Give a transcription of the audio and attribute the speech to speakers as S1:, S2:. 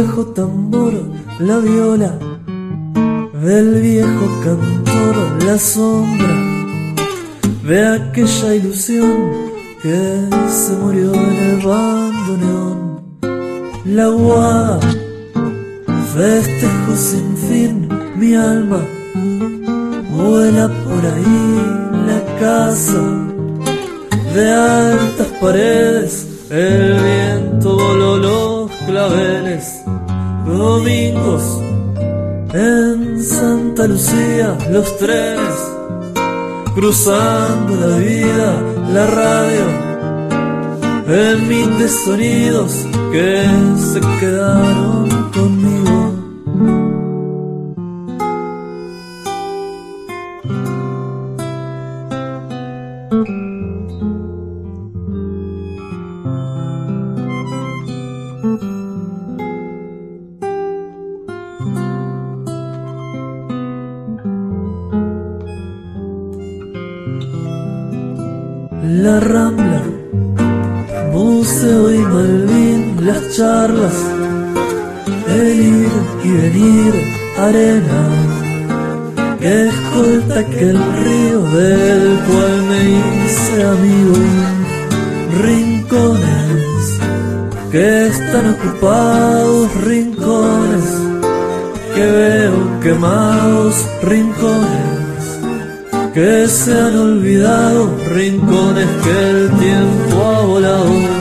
S1: viejo tambor, la viola del viejo cantor, la sombra de aquella ilusión que se murió en el bandoneón. La aguada, festejo sin fin, mi alma vuela por ahí. La casa de altas paredes, el viento voló los claveles. Domingos en Santa Lucía, los trenes cruzando la vida, la radio en mil de sonidos que se quedaron conmigo. La Rambla, Museo y Malvin, las charlas, el ir y venir, arena que escolta aquel río del cual me hice amigo. Rincones que están ocupados, rincones que veo quemados, rincones que se han olvidado, rincones que el tiempo ha volado.